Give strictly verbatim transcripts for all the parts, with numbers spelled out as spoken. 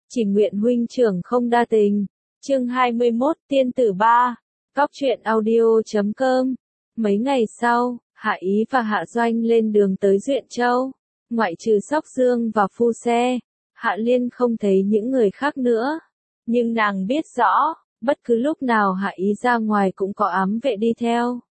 Chỉ nguyện huynh trưởng không đa tình. Chương hai mươi mốt, Tiên tử ba. Cóc truyện audio chấm com. Mấy ngày sau, Hạ Ý và Hạ Doanh lên đường tới Duyện Châu. Ngoại trừ Sóc Dương và Phu Xe, Hạ Liên không thấy những người khác nữa. Nhưng nàng biết rõ, bất cứ lúc nào Hạ Ý ra ngoài cũng có ám vệ đi theo.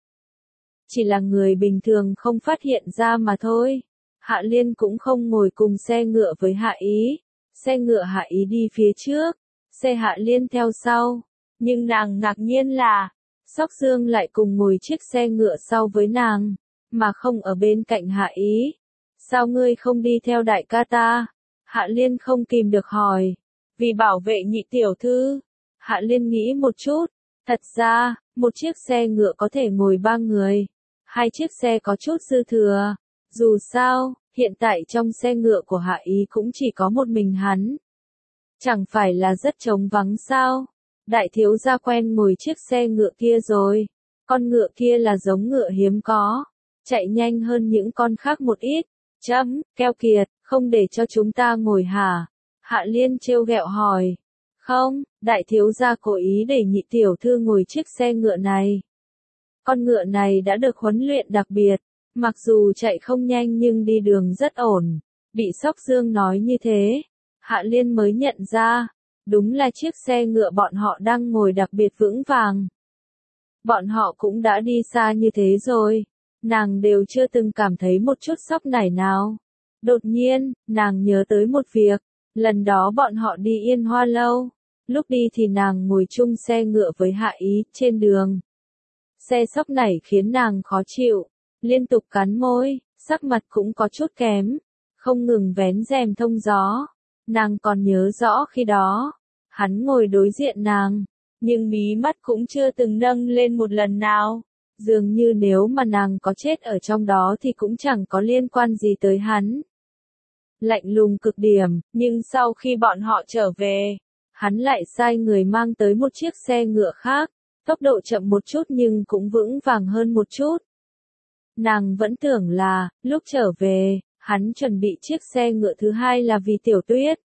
Chỉ là người bình thường không phát hiện ra mà thôi. Hạ Liên cũng không ngồi cùng xe ngựa với Hạ Ý. Xe ngựa Hạ Ý đi phía trước, xe Hạ Liên theo sau. Nhưng nàng ngạc nhiên là, Sóc Dương lại cùng ngồi chiếc xe ngựa sau với nàng, mà không ở bên cạnh Hạ Ý. Sao ngươi không đi theo đại ca ta? Hạ Liên không kìm được hỏi. Vì bảo vệ nhị tiểu thư. Hạ Liên nghĩ một chút. Thật ra, một chiếc xe ngựa có thể ngồi ba người. Hai chiếc xe có chút dư thừa. Dù sao, hiện tại trong xe ngựa của Hạ Ý cũng chỉ có một mình hắn. Chẳng phải là rất trống vắng sao? Đại thiếu gia quen ngồi chiếc xe ngựa kia rồi. Con ngựa kia là giống ngựa hiếm có. Chạy nhanh hơn những con khác một ít. Chấm, keo kiệt, không để cho chúng ta ngồi hả? Hạ Liên trêu ghẹo hỏi. Không, đại thiếu gia cố ý để nhị tiểu thư ngồi chiếc xe ngựa này. Con ngựa này đã được huấn luyện đặc biệt. Mặc dù chạy không nhanh nhưng đi đường rất ổn. Bị Sóc Dương nói như thế, Hạ Liên mới nhận ra, đúng là chiếc xe ngựa bọn họ đang ngồi đặc biệt vững vàng. Bọn họ cũng đã đi xa như thế rồi, nàng đều chưa từng cảm thấy một chút sóc nảy nào. Đột nhiên, nàng nhớ tới một việc, lần đó bọn họ đi Yên Hoa Lâu, lúc đi thì nàng ngồi chung xe ngựa với Hạ Ý trên đường. Xe sóc nảy khiến nàng khó chịu. Liên tục cắn môi, sắc mặt cũng có chút kém, không ngừng vén rèm thông gió. Nàng còn nhớ rõ khi đó, hắn ngồi đối diện nàng, nhưng mí mắt cũng chưa từng nâng lên một lần nào. Dường như nếu mà nàng có chết ở trong đó thì cũng chẳng có liên quan gì tới hắn. Lạnh lùng cực điểm, nhưng sau khi bọn họ trở về, hắn lại sai người mang tới một chiếc xe ngựa khác, tốc độ chậm một chút nhưng cũng vững vàng hơn một chút. Nàng vẫn tưởng là, lúc trở về, hắn chuẩn bị chiếc xe ngựa thứ hai là vì Tiểu Tuyết.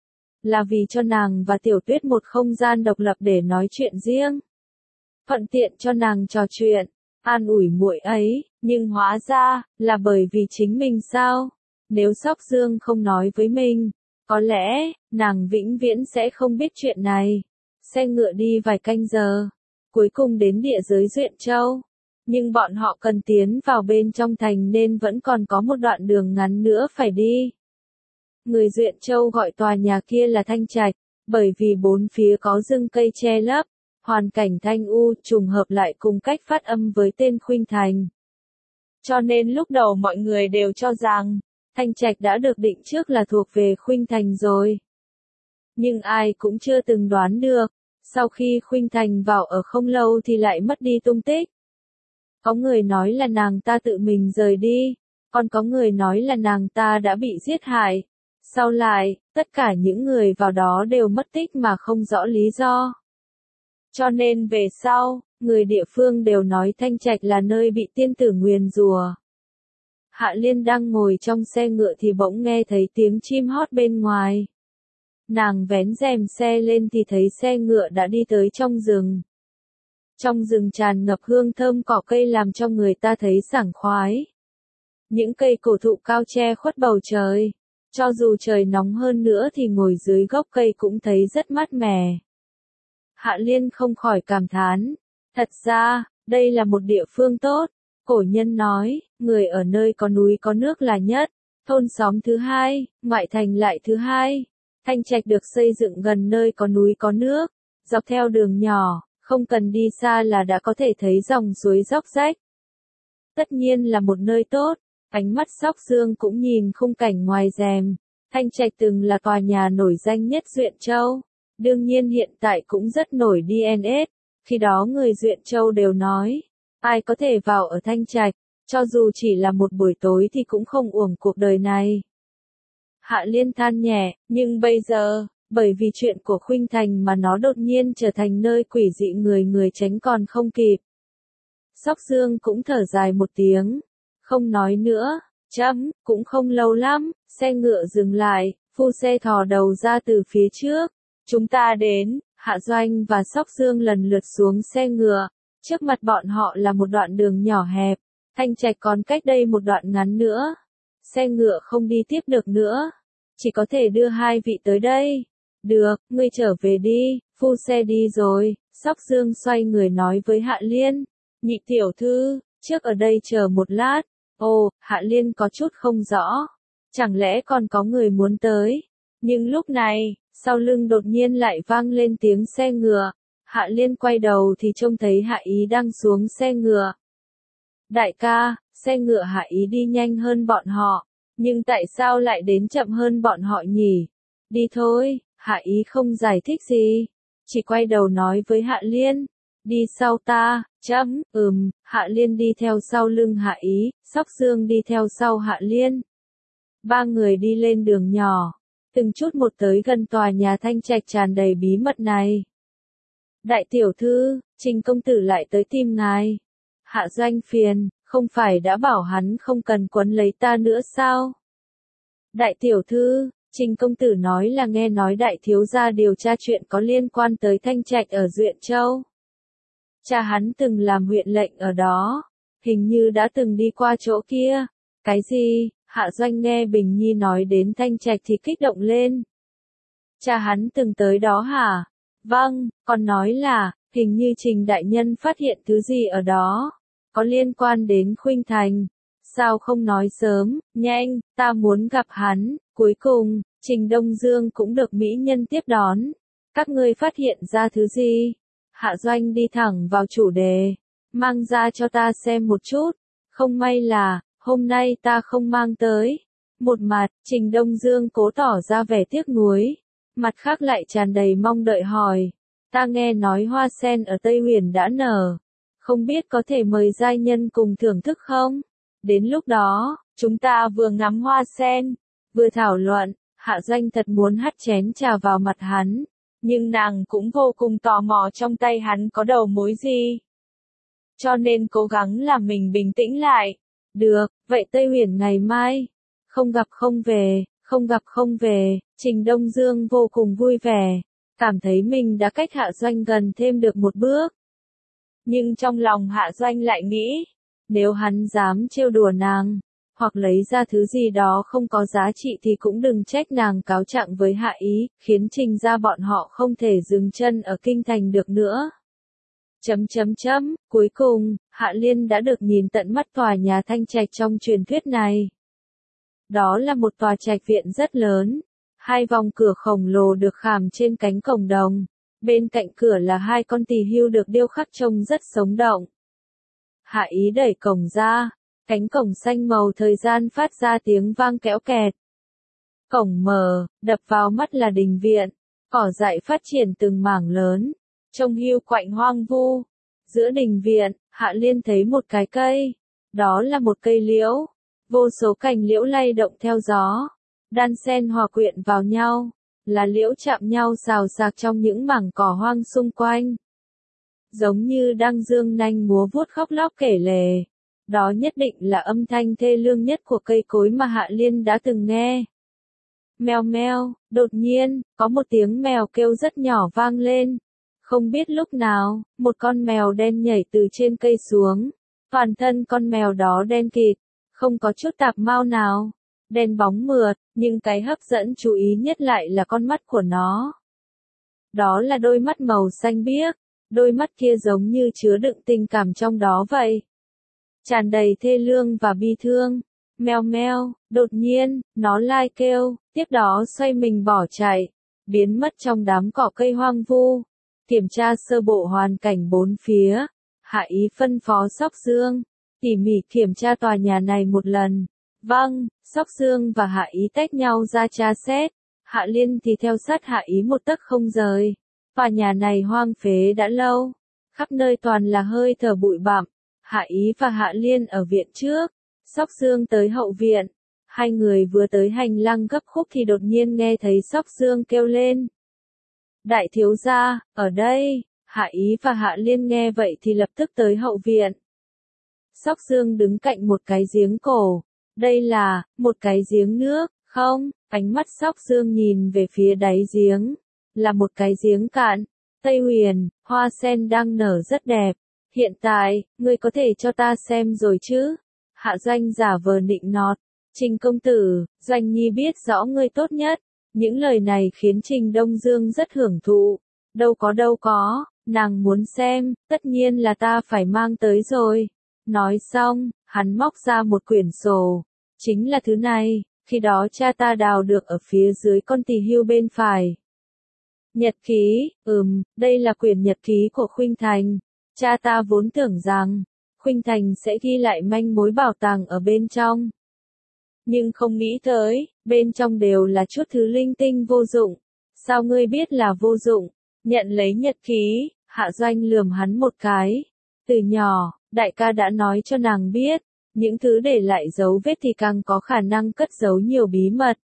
Là vì cho nàng và Tiểu Tuyết một không gian độc lập để nói chuyện riêng. Thuận tiện cho nàng trò chuyện, an ủi muội ấy, nhưng hóa ra, là bởi vì chính mình sao? Nếu Sóc Dương không nói với mình, có lẽ, nàng vĩnh viễn sẽ không biết chuyện này. Xe ngựa đi vài canh giờ, cuối cùng đến địa giới Duyện Châu. Nhưng bọn họ cần tiến vào bên trong thành nên vẫn còn có một đoạn đường ngắn nữa phải đi. Người Duyện Châu gọi tòa nhà kia là Thanh Trạch, bởi vì bốn phía có rừng cây che lấp, hoàn cảnh thanh u trùng hợp lại cùng cách phát âm với tên Khuynh Thành. Cho nên lúc đầu mọi người đều cho rằng, Thanh Trạch đã được định trước là thuộc về Khuynh Thành rồi. Nhưng ai cũng chưa từng đoán được, sau khi Khuynh Thành vào ở không lâu thì lại mất đi tung tích. Có người nói là nàng ta tự mình rời đi, còn có người nói là nàng ta đã bị giết hại. Sau lại, tất cả những người vào đó đều mất tích mà không rõ lý do. Cho nên về sau, người địa phương đều nói Thanh Trạch là nơi bị tiên tử nguyền rủa. Hạ Liên đang ngồi trong xe ngựa thì bỗng nghe thấy tiếng chim hót bên ngoài. Nàng vén rèm xe lên thì thấy xe ngựa đã đi tới trong rừng. Trong rừng tràn ngập hương thơm cỏ cây làm cho người ta thấy sảng khoái. Những cây cổ thụ cao che khuất bầu trời. Cho dù trời nóng hơn nữa thì ngồi dưới gốc cây cũng thấy rất mát mẻ. Hạ Liên không khỏi cảm thán. Thật ra, đây là một địa phương tốt. Cổ nhân nói, người ở nơi có núi có nước là nhất. Thôn xóm thứ hai, ngoại thành lại thứ hai. Thanh Trạch được xây dựng gần nơi có núi có nước. Dọc theo đường nhỏ, không cần đi xa là đã có thể thấy dòng suối róc rách. Tất nhiên là một nơi tốt. Ánh mắt Sóc Dương cũng nhìn khung cảnh ngoài rèm. Thanh Trạch từng là tòa nhà nổi danh nhất Duyện Châu. Đương nhiên hiện tại cũng rất nổi đê en ét. Khi đó người Duyện Châu đều nói, ai có thể vào ở Thanh Trạch, cho dù chỉ là một buổi tối thì cũng không uổng cuộc đời này. Hạ Liên than nhẹ, nhưng bây giờ, bởi vì chuyện của Khuynh Thành mà nó đột nhiên trở thành nơi quỷ dị người người tránh còn không kịp. Sóc Dương cũng thở dài một tiếng. Không nói nữa, chấm, cũng không lâu lắm, xe ngựa dừng lại, Phu xe thò đầu ra từ phía trước. Chúng ta đến, Hạ Doanh và Sóc Dương lần lượt xuống xe ngựa. Trước mặt bọn họ là một đoạn đường nhỏ hẹp. Thanh Trạch còn cách đây một đoạn ngắn nữa. Xe ngựa không đi tiếp được nữa. Chỉ có thể đưa hai vị tới đây. Được, ngươi trở về đi, phu xe đi rồi. Sóc Dương xoay người nói với Hạ Liên. Nhị tiểu thư, trước ở đây chờ một lát. Ồ, Hạ Liên có chút không rõ. Chẳng lẽ còn có người muốn tới? Nhưng lúc này, sau lưng đột nhiên lại vang lên tiếng xe ngựa. Hạ Liên quay đầu thì trông thấy Hạ Ý đang xuống xe ngựa. Đại ca, xe ngựa Hạ Ý đi nhanh hơn bọn họ. Nhưng tại sao lại đến chậm hơn bọn họ nhỉ? Đi thôi, Hạ Ý không giải thích gì. Chỉ quay đầu nói với Hạ Liên. Đi sau ta, chấm, ừm, Hạ Liên đi theo sau lưng Hạ Ý, Sóc Dương đi theo sau Hạ Liên. Ba người đi lên đường nhỏ, từng chút một tới gần tòa nhà Thanh Trạch tràn đầy bí mật này. Đại tiểu thư, Trình công tử lại tới tìm ngài. Hạ Doanh phiền, không phải đã bảo hắn không cần quấn lấy ta nữa sao? Đại tiểu thư, Trình công tử nói là nghe nói đại thiếu gia điều tra chuyện có liên quan tới Thanh Trạch ở Duyện Châu. Cha hắn từng làm huyện lệnh ở đó, hình như đã từng đi qua chỗ kia. Cái gì? Hạ Doanh nghe Bình Nhi nói đến Thanh Trạch thì kích động lên. Cha hắn từng tới đó hả? Vâng, còn nói là, hình như Trình đại nhân phát hiện thứ gì ở đó, có liên quan đến Khuynh Thành. Sao không nói sớm, nhanh, ta muốn gặp hắn. Cuối cùng, Trình Đông Dương cũng được mỹ nhân tiếp đón. Các ngươi phát hiện ra thứ gì? Hạ Doanh đi thẳng vào chủ đề. Mang ra cho ta xem một chút. Không may là, hôm nay ta không mang tới. Một mặt, Trình Đông Dương cố tỏ ra vẻ tiếc nuối. Mặt khác lại tràn đầy mong đợi hỏi. Ta nghe nói hoa sen ở Tây Huyền đã nở. Không biết có thể mời giai nhân cùng thưởng thức không? Đến lúc đó, chúng ta vừa ngắm hoa sen, vừa thảo luận. Hạ Doanh thật muốn hắt chén trà vào mặt hắn. Nhưng nàng cũng vô cùng tò mò trong tay hắn có đầu mối gì. Cho nên cố gắng làm mình bình tĩnh lại. Được, vậy Tây Huyền ngày mai. Không gặp không về, không gặp không về. Trình Đông Dương vô cùng vui vẻ. Cảm thấy mình đã cách Hạ Doanh gần thêm được một bước. Nhưng trong lòng Hạ Doanh lại nghĩ. Nếu hắn dám trêu đùa nàng, hoặc lấy ra thứ gì đó không có giá trị thì cũng đừng trách nàng cáo trạng với Hạ Ý, khiến Trình gia bọn họ không thể dừng chân ở kinh thành được nữa. Chấm chấm chấm, cuối cùng, Hạ Liên đã được nhìn tận mắt tòa nhà Thanh Trạch trong truyền thuyết này. Đó là một tòa trạch viện rất lớn, hai vòng cửa khổng lồ được khảm trên cánh cổng đồng, bên cạnh cửa là hai con tỳ hưu được điêu khắc trông rất sống động. Hạ Ý đẩy cổng ra, cánh cổng xanh màu thời gian phát ra tiếng vang kéo kẹt. Cổng mở, đập vào mắt là đình viện, cỏ dại phát triển từng mảng lớn, trông hiu quạnh hoang vu. Giữa đình viện, Hạ Liên thấy một cái cây, đó là một cây liễu, vô số cành liễu lay động theo gió, đan xen hòa quyện vào nhau, lá liễu chạm nhau xào xạc trong những mảng cỏ hoang xung quanh. Giống như đang dương nanh múa vuốt khóc lóc kể lể. Đó nhất định là âm thanh thê lương nhất của cây cối mà Hạ Liên đã từng nghe. Mèo meo, đột nhiên, có một tiếng mèo kêu rất nhỏ vang lên. Không biết lúc nào, một con mèo đen nhảy từ trên cây xuống. Toàn thân con mèo đó đen kịt, không có chút tạp mao nào. Đen bóng mượt, nhưng cái hấp dẫn chú ý nhất lại là con mắt của nó. Đó là đôi mắt màu xanh biếc, đôi mắt kia giống như chứa đựng tình cảm trong đó vậy. Tràn đầy thê lương và bi thương. Meo meo, đột nhiên, nó lai kêu, tiếp đó xoay mình bỏ chạy, biến mất trong đám cỏ cây hoang vu. Kiểm tra sơ bộ hoàn cảnh bốn phía, Hạ Ý phân phó Sóc Dương, tỉ mỉ kiểm tra tòa nhà này một lần. Vâng, Sóc Dương và Hạ Ý tách nhau ra tra xét, Hạ Liên thì theo sát Hạ Ý một tấc không rời. Tòa nhà này hoang phế đã lâu, khắp nơi toàn là hơi thở bụi bặm. Hạ Ý và Hạ Liên ở viện trước, Sóc Dương tới hậu viện. Hai người vừa tới hành lang gấp khúc thì đột nhiên nghe thấy Sóc Dương kêu lên. Đại thiếu gia, ở đây. Hạ Ý và Hạ Liên nghe vậy thì lập tức tới hậu viện. Sóc Dương đứng cạnh một cái giếng cổ. Đây là, một cái giếng nước, không, Ánh mắt Sóc Dương nhìn về phía đáy giếng, là một cái giếng cạn. Tây Huyền, hoa sen đang nở rất đẹp. Hiện tại, ngươi có thể cho ta xem rồi chứ? Hạ Doanh giả vờ nịnh nọt. Trình công tử, Doanh Nhi biết rõ ngươi tốt nhất. Những lời này khiến Trình Đông Dương rất hưởng thụ. Đâu có đâu có, nàng muốn xem, tất nhiên là ta phải mang tới rồi. Nói xong, hắn móc ra một quyển sổ. Chính là thứ này, khi đó cha ta đào được ở phía dưới con tỳ hưu bên phải. Nhật ký, ừm, đây là quyển nhật ký của Khuynh Thành. Cha ta vốn tưởng rằng, Khuynh Thành sẽ ghi lại manh mối bảo tàng ở bên trong. Nhưng không nghĩ tới, bên trong đều là chút thứ linh tinh vô dụng. Sao ngươi biết là vô dụng? Nhận lấy nhật ký, Hạ Doanh lườm hắn một cái. Từ nhỏ, đại ca đã nói cho nàng biết, những thứ để lại dấu vết thì càng có khả năng cất giấu nhiều bí mật.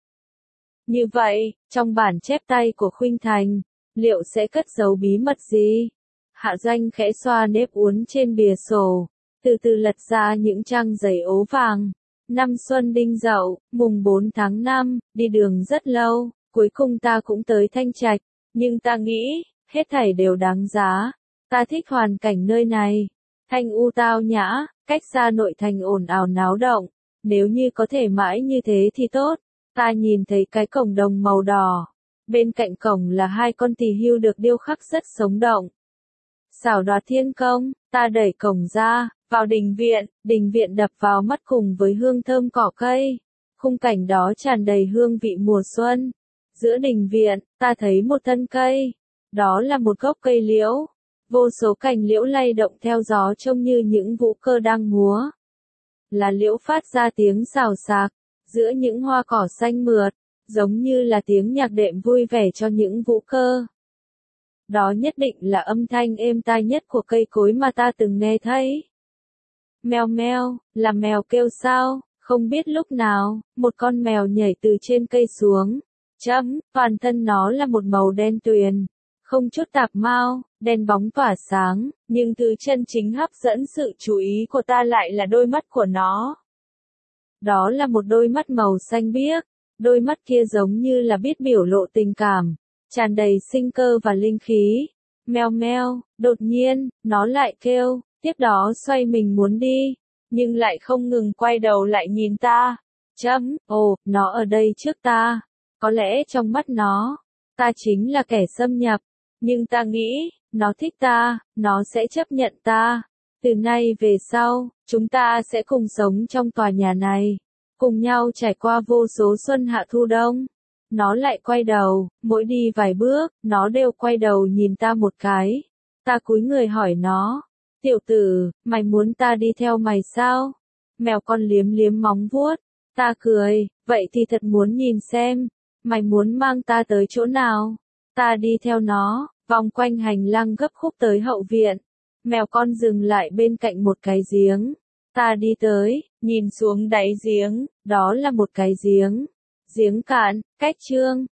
Như vậy, trong bản chép tay của Khuynh Thành, liệu sẽ cất giấu bí mật gì? Hạ Doanh khẽ xoa nếp uốn trên bìa sổ, từ từ lật ra những trang giấy ố vàng. Năm Xuân Đinh Dậu, mùng bốn tháng năm, đi đường rất lâu, cuối cùng ta cũng tới Thanh Trạch, nhưng ta nghĩ, hết thảy đều đáng giá. Ta thích hoàn cảnh nơi này. Thanh u tao nhã, cách xa nội thành ồn ào náo động. Nếu như có thể mãi như thế thì tốt. Ta nhìn thấy cái cổng đồng màu đỏ. Bên cạnh cổng là hai con tỳ hưu được điêu khắc rất sống động. Xảo đoạt thiên công, ta đẩy cổng ra, vào đình viện, đình viện đập vào mắt cùng với hương thơm cỏ cây. Khung cảnh đó tràn đầy hương vị mùa xuân. Giữa đình viện, ta thấy một thân cây. Đó là một gốc cây liễu. Vô số cành liễu lay động theo gió trông như những vũ cơ đang múa. Lá liễu phát ra tiếng xào xạc, giữa những hoa cỏ xanh mượt, giống như là tiếng nhạc đệm vui vẻ cho những vũ cơ. Đó nhất định là âm thanh êm tai nhất của cây cối mà ta từng nghe thấy. Mèo meo, là mèo kêu sao? Không biết lúc nào, một con mèo nhảy từ trên cây xuống. Chấm, toàn thân nó là một màu đen tuyền. Không chút tạp mao, đen bóng tỏa sáng, nhưng thứ chân chính hấp dẫn sự chú ý của ta lại là đôi mắt của nó. Đó là một đôi mắt màu xanh biếc, đôi mắt kia giống như là biết biểu lộ tình cảm, tràn đầy sinh cơ và linh khí. Meo meo, đột nhiên, nó lại kêu, tiếp đó xoay mình muốn đi, nhưng lại không ngừng quay đầu lại nhìn ta. Chấm, ồ, nó ở đây trước ta. Có lẽ trong mắt nó, ta chính là kẻ xâm nhập. Nhưng ta nghĩ, nó thích ta, nó sẽ chấp nhận ta. Từ nay về sau, chúng ta sẽ cùng sống trong tòa nhà này. Cùng nhau trải qua vô số xuân hạ thu đông. Nó lại quay đầu, mỗi đi vài bước, nó đều quay đầu nhìn ta một cái. Ta cúi người hỏi nó, tiểu tử, mày muốn ta đi theo mày sao? Mèo con liếm liếm móng vuốt. Ta cười, vậy thì thật muốn nhìn xem, mày muốn mang ta tới chỗ nào? Ta đi theo nó, vòng quanh hành lang gấp khúc tới hậu viện. Mèo con dừng lại bên cạnh một cái giếng. Ta đi tới, nhìn xuống đáy giếng, đó là một cái giếng. Giếng cạn, cách chương.